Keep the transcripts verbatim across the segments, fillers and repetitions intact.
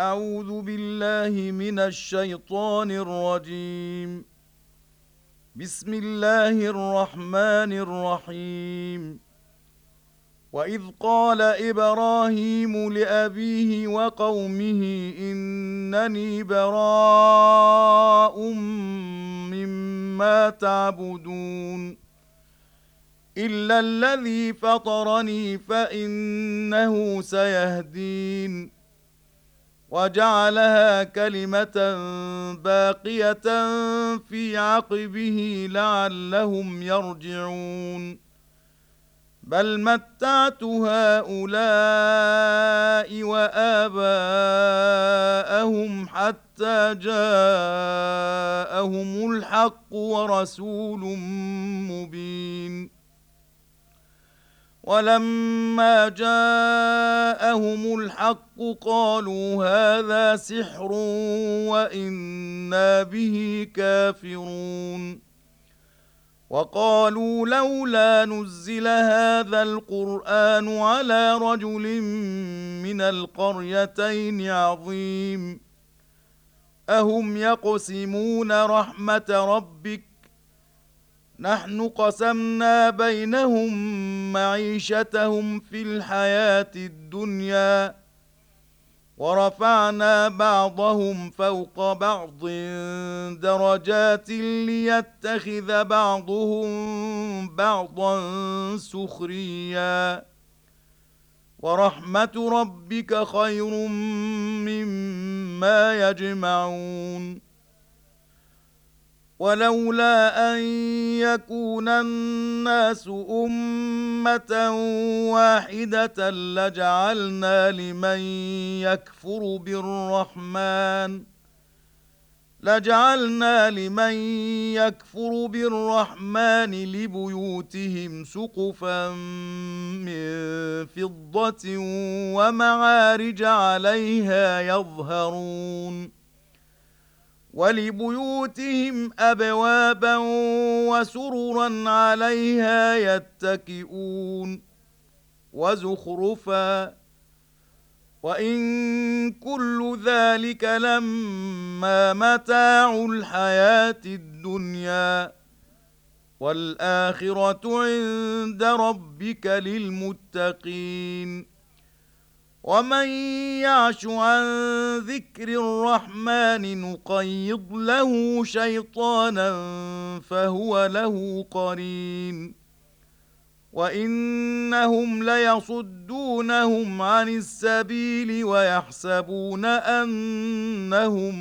أعوذ بالله من الشيطان الرجيم. بسم الله الرحمن الرحيم. وإذ قال إبراهيم لأبيه وقومه إنني براء مما تعبدون إلا الذي فطرني فإنه سيهدين وجعلها كلمة باقية في عقبه لعلهم يرجعون بل متعت هؤلاء وآباءهم حتى جاءهم الحق ورسول مبين ولما جاءهم الحق قالوا هذا سحر وإنا به كافرون وقالوا لولا نزل هذا القرآن على رجل من القريتين عظيم أهم يقسمون رحمة ربك نحن قسمنا بينهم معيشتهم في الحياة الدنيا ورفعنا بعضهم فوق بعض درجات ليتخذ بعضهم بعضا سخريا ورحمة ربك خير مما يجمعون ولولا أن يكون الناس أمة واحدة لجعلنا لمن يكفر بالرحمن لجعلنا لمن يكفر بالرحمن لبيوتهم سقفا من فضة ومعارج عليها يظهرون ولبيوتهم أبوابا وسررا عليها يتكئون وزخرفا وإن كل ذلك لما متاع الحياة الدنيا والآخرة عند ربك للمتقين ومن يعش عن ذكر الرحمن نقيض له شيطانا فهو له قرين وإنهم ليصدونهم عن السبيل ويحسبون أنهم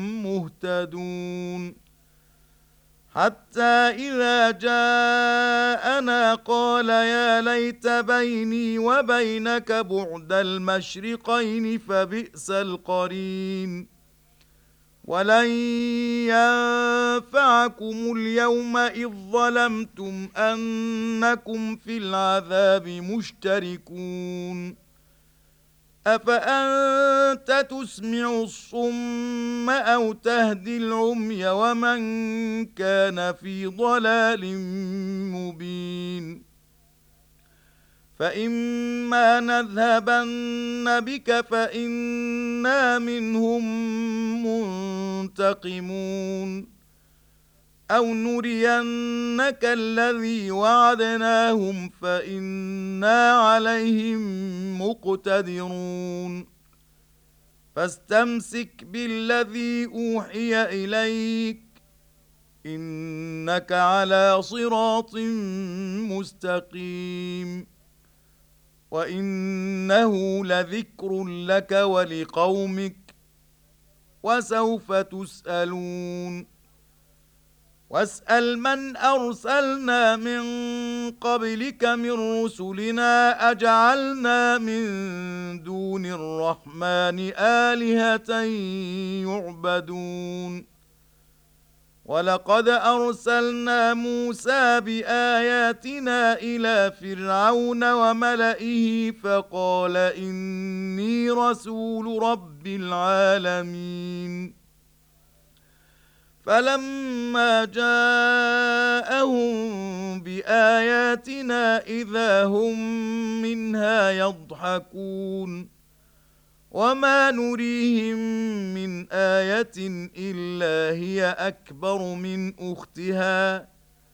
مهتدون حتى إذا جاءنا قال يا ليت بيني وبينك بعد المشرقين فبئس القرين ولن ينفعكم اليوم إذ ظلمتم أنكم في العذاب مشتركون أفأنت تسمع الصم أو تهدي العمي ومن كان في ضلال مبين فإما نذهبن بك فإنا منهم منتقمون أو نرينك الذي وعدناهم فإنا عليهم مقتدرون فاستمسك بالذي أوحي إليك إنك على صراط مستقيم وإنه لذكر لك ولقومك وسوف تسألون واسأل من أرسلنا من قبلك من رسلنا أجعلنا من دون الرحمن آلهة يعبدون ولقد أرسلنا موسى بآياتنا إلى فرعون وملئه فقال إني رسول رب العالمين فلما جاءهم بآياتنا إذا هم منها يضحكون وما نريهم من آية إلا هي أكبر من أختها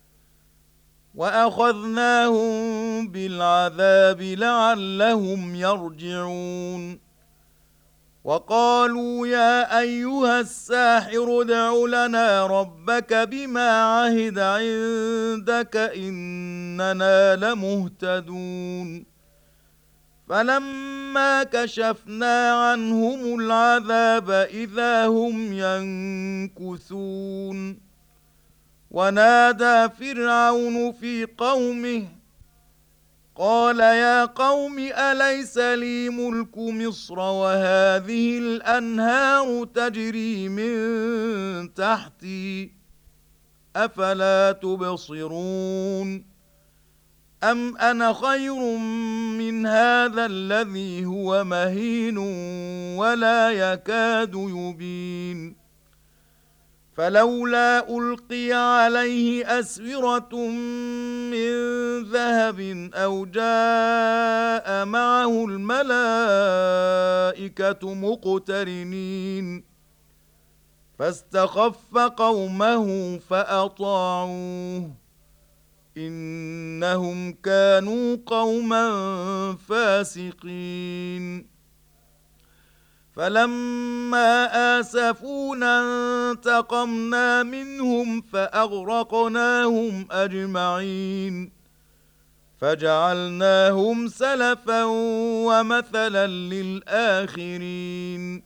وأخذناهم بالعذاب لعلهم يرجعون وقالوا يا أيها الساحر ادع لنا ربك بما عهد عندك إننا لمهتدون فلما كشفنا عنهم العذاب إذا هم ينكثون ونادى فرعون في قومه قال يا قوم أليس لي ملك مصر وهذه الأنهار تجري من تحتي أفلا تبصرون أم أنا خير من هذا الذي هو مهين ولا يكاد يبين فلولا ألقي عليه أسورة من ذهب أو جاء معه الملائكة مقترنين فاستخف قومه فأطاعوه إنهم كانوا قوما فاسقين فلما آسفونا انتقمنا منهم فأغرقناهم أجمعين فجعلناهم سلفا ومثلا للآخرين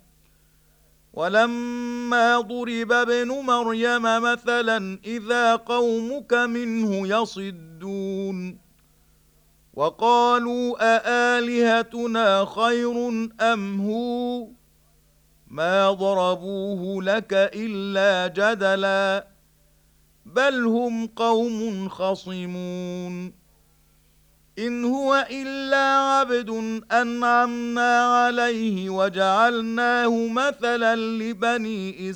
ولما ضرب ابن مريم مثلا إذا قومك منه يصدون وقالوا أآلهتنا خير أم هو ما ضربوه لك إلا جدلا بل هم قوم خصمون إن هو إلا عبد أنعمنا عليه وجعلناه مثلا لبني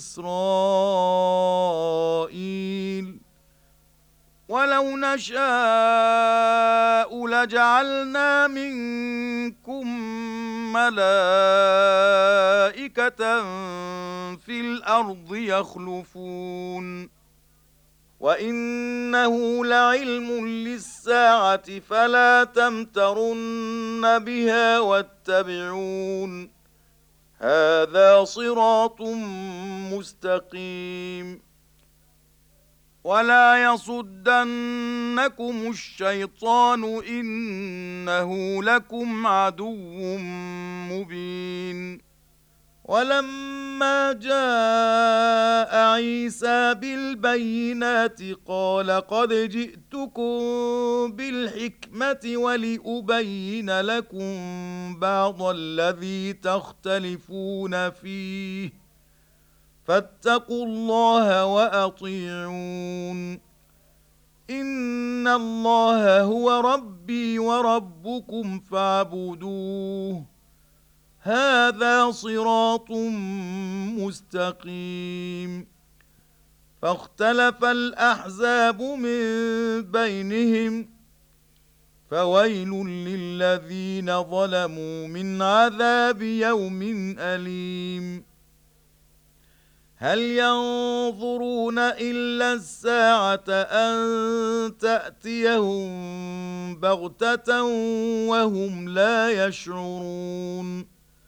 إسرائيل ولو نشاء لجعلنا منكم ملائكة في الأرض يخلفون وإنه لعلم للساعة فلا تمترن بها واتبعون هذا صراط مستقيم ولا يصدنكم الشيطان إنه لكم عدو مبين ولما جاء عيسى بالبينات قال قد جئتكم بالحكمة ولأبين لكم بعض الذي تختلفون فيه فاتقوا الله وأطيعون إن الله هو ربي وربكم فاعبدوه هذا صراط مستقيم فاختلف الأحزاب من بينهم فويل للذين ظلموا من عذاب يوم أليم هل ينظرون إلا الساعة أن تأتيهم بغتة وهم لا يشعرون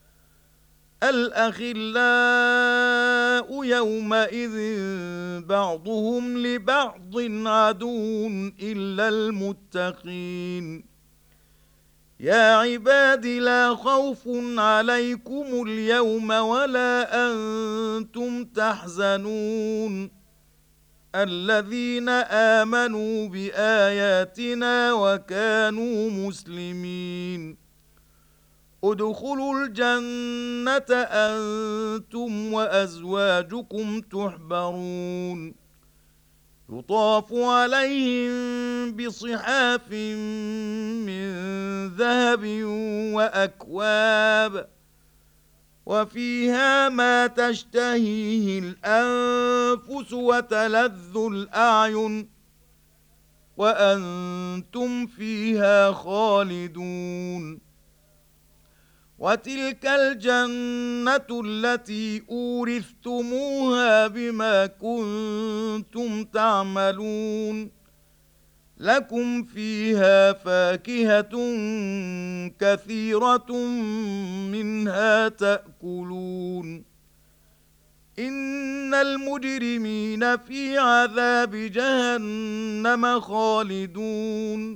الأخلاء يومئذ بعضهم لبعض عدو إلا المتقين يا عباد لا خوف عليكم اليوم ولا أنتم تحزنون الذين آمنوا بآياتنا وكانوا مسلمين ادخلوا الجنة أنتم وأزواجكم تحبرون يطاف عليهم بصحاف من ذهب وأكواب وفيها ما تشتهيه الأنفس وتلذ الأعين وأنتم فيها خالدون وتلك الجنة التي أورثتموها بما كنتم تعملون لكم فيها فاكهة كثيرة منها تأكلون إن المجرمين في عذاب جهنم خالدون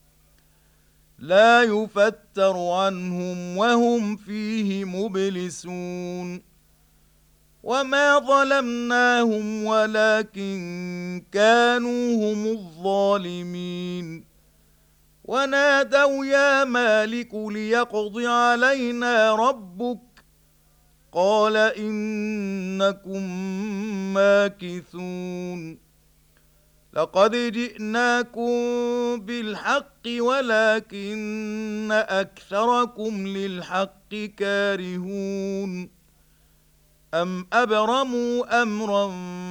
لا يفتر عنهم وهم فيه مبلسون وما ظلمناهم ولكن كانوا هم الظالمين ونادوا يا مالك ليقض علينا ربك قال إنكم ماكثون لقد جئناكم بالحق ولكن أكثركم للحق كارهون أم أبرموا أمرا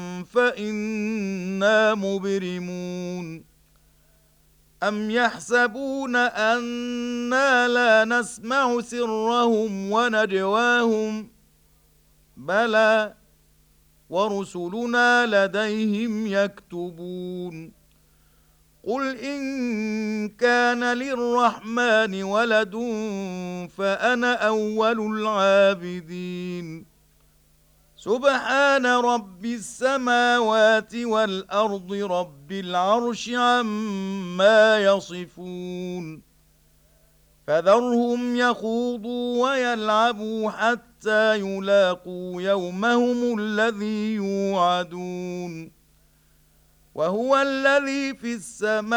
فإنا مبرمون أم يحسبون أنا لا نسمع سرهم ونجواهم بلى ورسلنا لديهم يكتبون قل إن كان للرحمن ولد فأنا أول العابدين سبحان رب السماوات والأرض رب العرش عما يصفون فذرهم يخوضوا ويلعبوا حتى يلاقوا يومهم الذي يوعدون وهو الذي في السماء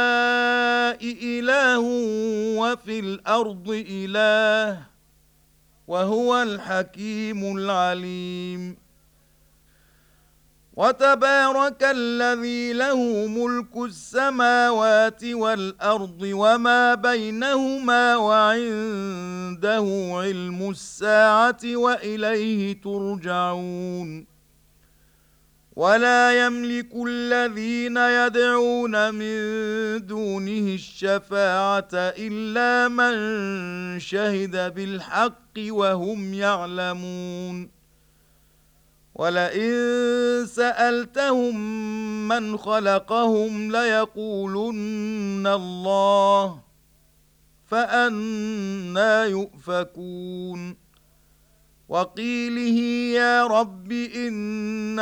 إله وفي الأرض إله وهو الحكيم العليم وتبارك الذي له ملك السماوات والأرض وما بينهما وعنده علم الساعة وإليه ترجعون ولا يملك الذين يدعون من دونه الشفاعة إلا من شهد بالحق وهم يعلمون ولئن سألتهم من خلقهم ليقولن الله فأنى يؤفكون وقيله يا رب إن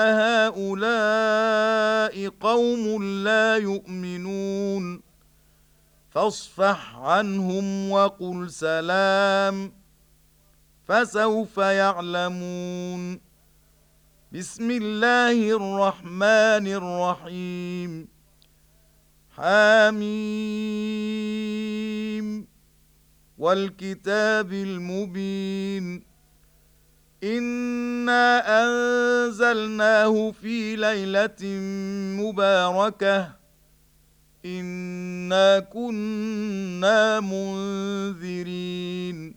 هؤلاء قوم لا يؤمنون فاصفح عنهم وقل سلام فسوف يعلمون بسم الله الرحمن الرحيم حميم والكتاب المبين إنا أنزلناه في ليلة مباركة إنا كنا منذرين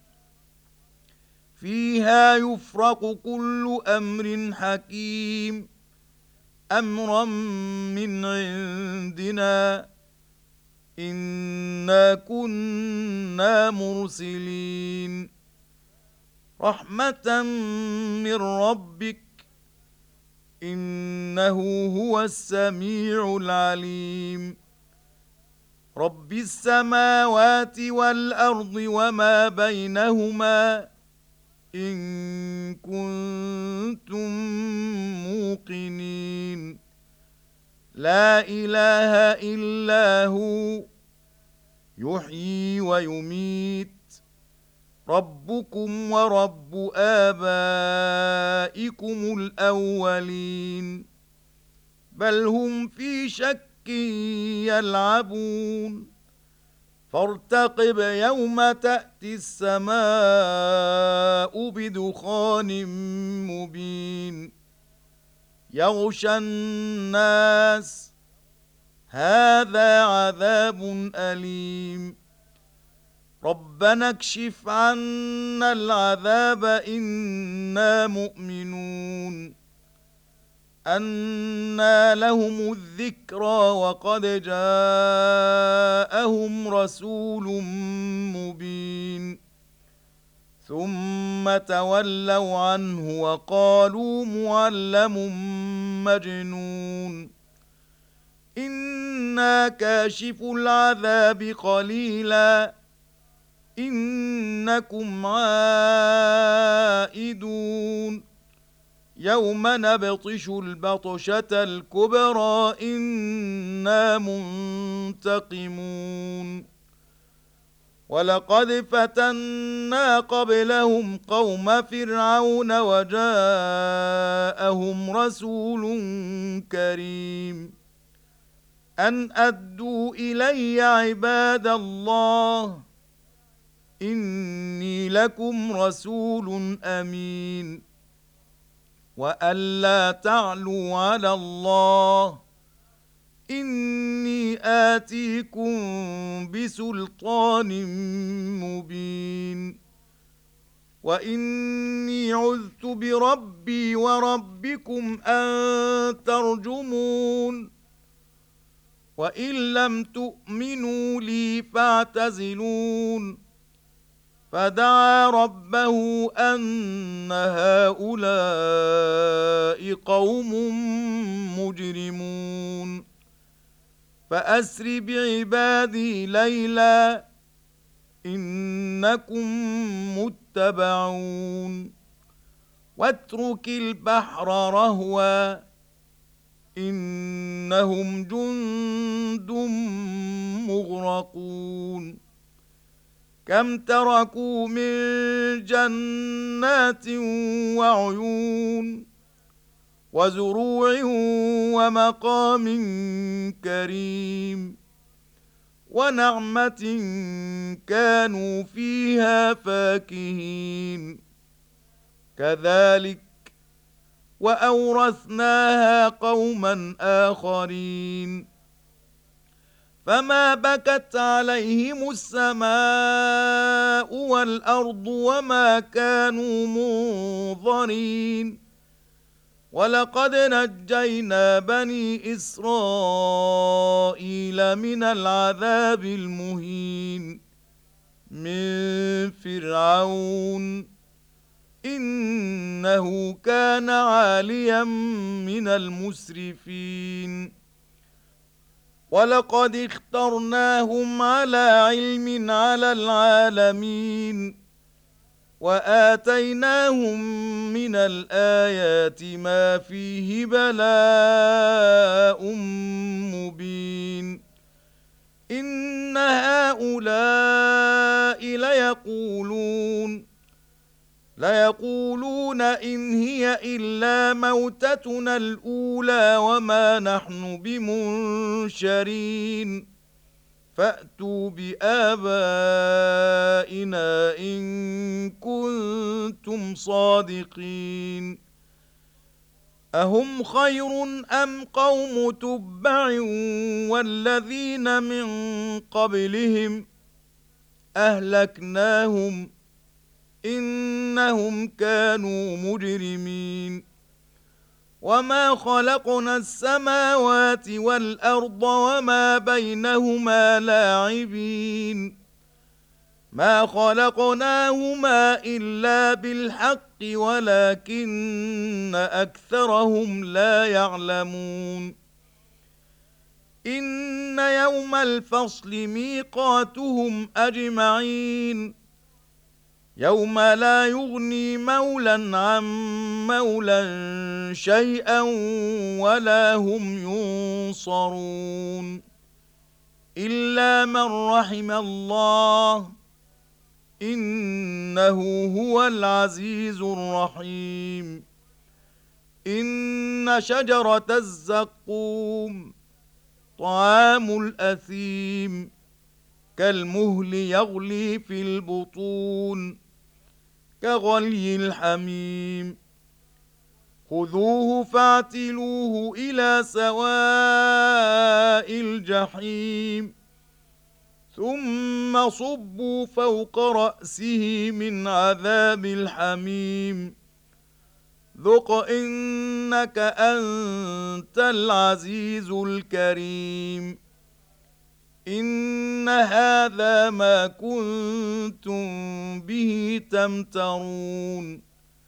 فيها يفرق كل أمر حكيم أمرا من عندنا إنا كنا مرسلين رحمة من ربك إنه هو السميع العليم رب السماوات والأرض وما بينهما إن كنتم موقنين لا إله إلا هو يحيي ويميت ربكم ورب آبائكم الأولين بل هم في شك يلعبون فارتقب يوم تأتي السماء بدخان مبين يغشى الناس هذا عذاب أليم ربنا اكشف عنا العذاب إنا مؤمنون أنى لهم الذكرى وقد جاءهم رسول مبين ثم تولوا عنه وقالوا معلم مجنون إنا كاشف العذاب قليلا إنكم عائدون يوم نبطش البطشة الكبرى إنا منتقمون ولقد فتنا قبلهم قوم فرعون وجاءهم رسول كريم أن أدوا إلي عباد الله إني لكم رسول أمين وأن لا تعلوا على الله إني آتيكم بسلطان مبين وإني عذت بربي وربكم أن ترجمون وإن لم تؤمنوا لي فاعتزلون فدعا ربه أن هؤلاء قوم مجرمون فأسر بعبادي ليلا إنكم متبعون واترك البحر رهوا إنهم جند مغرقون كم تركوا من جنات وعيون وزروع ومقام كريم ونعمة كانوا فيها فاكهين كذلك وأورثناها قوما آخرين فما بكت عليهم السماء والأرض وما كانوا منظرين ولقد نجينا بني إسرائيل من العذاب المهين من فرعون إنه كان عاليا من المسرفين ولقد اخترناهم على علم على العالمين وآتيناهم من الآيات ما فيه بلاء مبين إن هؤلاء ليقولون ليقولون إن هي إلا موتتنا الأولى وما نحن بمنشرين فأتوا بآبائنا إن كنتم صادقين أهم خير أم قوم تبع والذين من قبلهم أهلكناهم إنهم كانوا مجرمين وما خلقنا السماوات والأرض وما بينهما لاعبين ما خلقناهما إلا بالحق ولكن أكثرهم لا يعلمون إن يوم الفصل ميقاتهم أجمعين يوم لا يغني مولا عن مولا شيئا ولا هم ينصرون إلا من رحم الله إنه هو العزيز الرحيم إن شجرة الزقوم طعام الأثيم كالمهل يغلي في البطون كغلي الحميم خذوه فاعتلوه إلى سواء الجحيم ثم صبوا فوق رأسه من عذاب الحميم ذق إنك أنت العزيز الكريم إن هذا ما كنتم به تمترون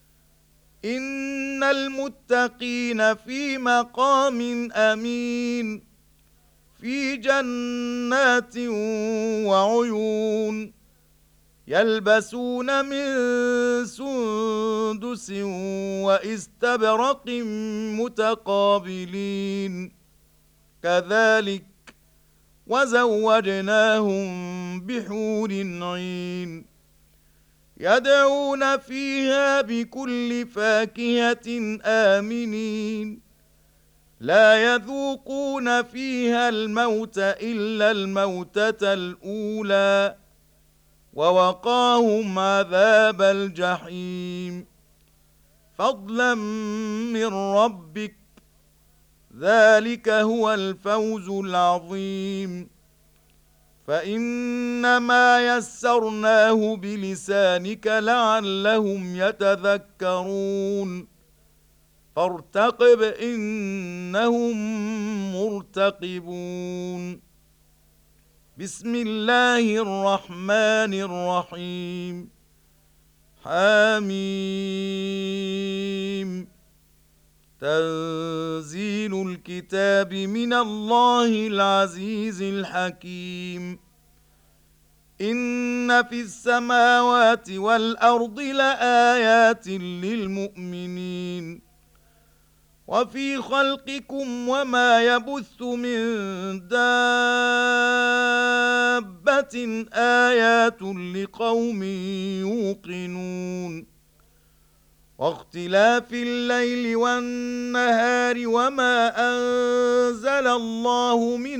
إن المتقين في مقام أمين في جنات وعيون يلبسون من سندس واستبرق متقابلين كذلك وزوجناهم بحور عين يدعون فيها بكل فاكهة آمنين لا يذوقون فيها الموت إلا الموتة الأولى ووقاهم عذاب الجحيم فضلا من ربك ذلك هو الفوز العظيم فإنما يسرناه بلسانك لعلهم يتذكرون فارتقب إنهم مرتقبون بسم الله الرحمن الرحيم حميم تنزيل الكتاب من الله العزيز الحكيم إن في السماوات والأرض لآيات للمؤمنين وفي خلقكم وما يبث من دابة آيات لقوم يوقنون واختلاف الليل والنهار وما أنزل الله من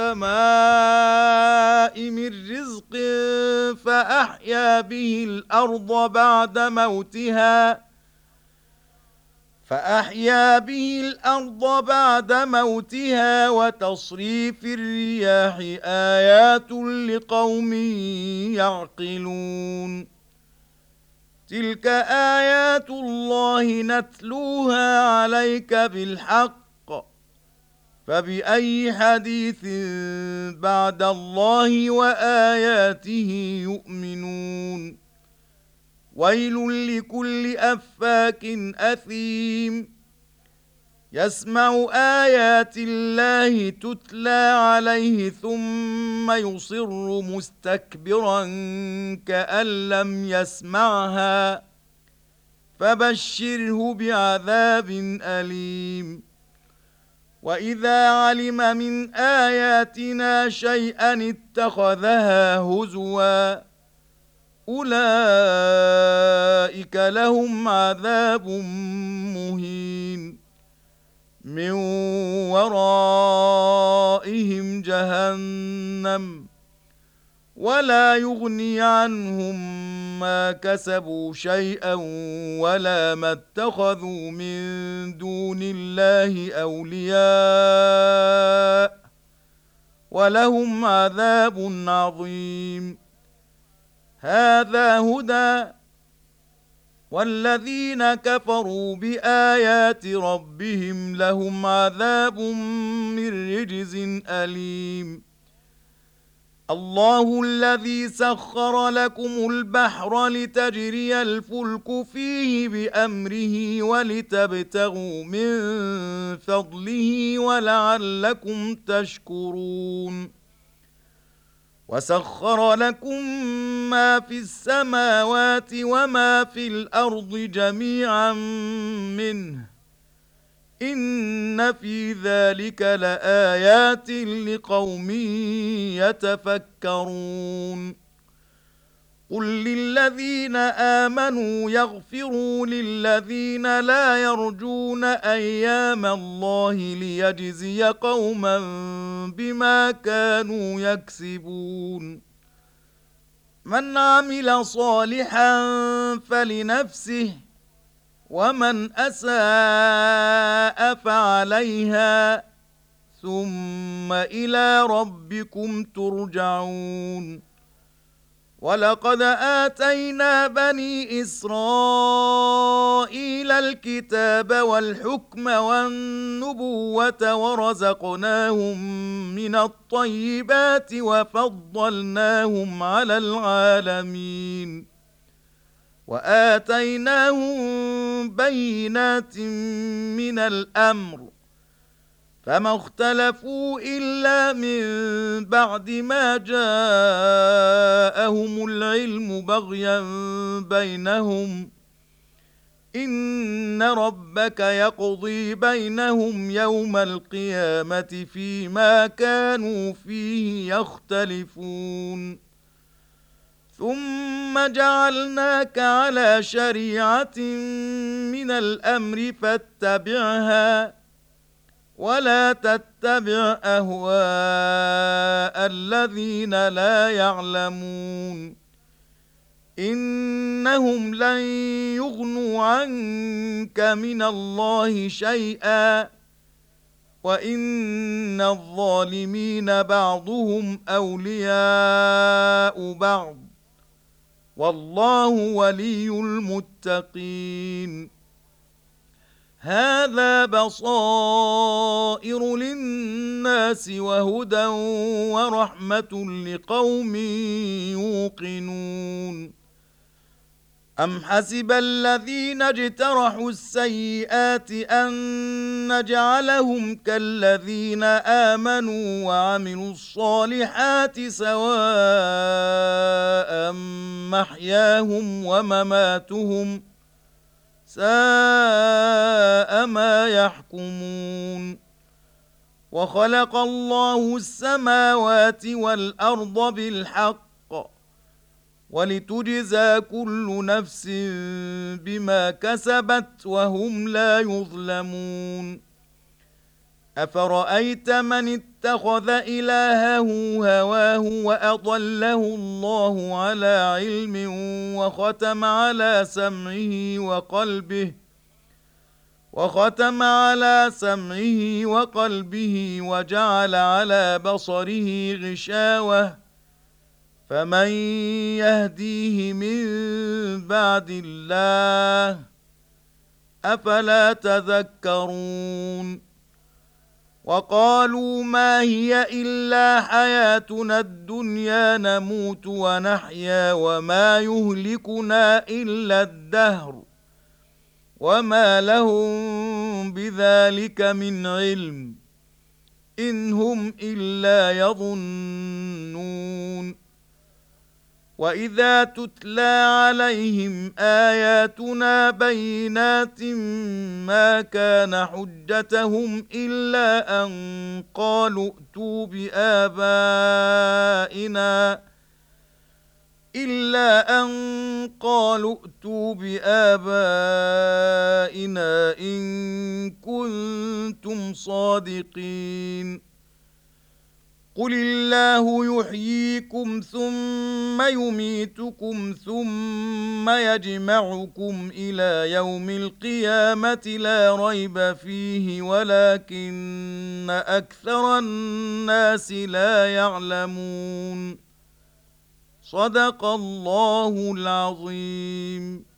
السماء من رزق فأحيا به الأرض بعد موتها فأحيا به الأرض بعد موتها وتصريف الرياح آيات لقوم يعقلون تلك آيات الله نتلوها عليك بالحق فبأي حديث بعد الله وآياته يؤمنون ويل لكل أفاك أثيم يسمع آيات الله تتلى عليه ثم يصر مستكبرا كأن لم يسمعها فبشره بعذاب أليم وإذا علم من آياتنا شيئا اتخذها هزوا أولئك لهم عذاب مهين من ورائهم جهنم ولا يغني عنهم ما كسبوا شيئا ولا ما اتخذوا من دون الله أولياء ولهم عذاب عظيم هذا هدى والذين كفروا بآيات ربهم لهم عذاب من رجز أليم الله الذي سخر لكم البحر لتجري الفلك فيه بأمره ولتبتغوا من فضله ولعلكم تشكرون وسخر لكم ما في السماوات وما في الأرض جميعا منه إن في ذلك لآيات لقوم يتفكرون قل للذين آمنوا يغفروا للذين لا يرجون أيام الله ليجزي قوما بما كانوا يكسبون من عمل صالحا فلنفسه ومن أساء فعليها ثم إلى ربكم ترجعون ولقد آتينا بني إسرائيل الكتاب والحكم والنبوة ورزقناهم من الطيبات وفضلناهم على العالمين وآتيناهم بينات من الأمر فما اختلفوا إلا من بعد ما جاءهم العلم بغيا بينهم إن ربك يقضي بينهم يوم القيامة فيما كانوا فيه يختلفون ثم جعلناك على شريعة من الأمر فاتبعها ولا تتبع أهواء الذين لا يعلمون إنهم لن يغنوا عنك من الله شيئا وإن الظالمين بعضهم أولياء بعض والله ولي المتقين هذا بصائر للناس وهدى ورحمة لقوم يوقنون أم حسب الذين اجترحوا السيئات أن نجعلهم كالذين آمنوا وعملوا الصالحات سواء محياهم ومماتهم ساء ما يحكمون وخلق الله السماوات والأرض بالحق ولتجزى كل نفس بما كسبت وهم لا يظلمون أفرأيت من اتخذ إلهه هواه وأضله الله على علم وختم على سمعه وقلبه وختم على سمعه وقلبه وجعل على بصره غشاوة فمن يهديه من بعد الله أفلا تذكرون وقالوا ما هي إلا حياتنا الدنيا نموت ونحيا وما يهلكنا إلا الدهر وما لهم بذلك من علم إن هم إلا يظنون وإذا تتلى عليهم آياتنا بينات ما كان حجتهم إلا أن قالوا ائتوا بآبائنا إلا أن قالوا ائتوا بآبائنا إن كنتم صادقين قل الله يحييكم ثم يميتكم ثم يجمعكم إلى يوم القيامة لا ريب فيه ولكن أكثر الناس لا يعلمون صدق الله العظيم.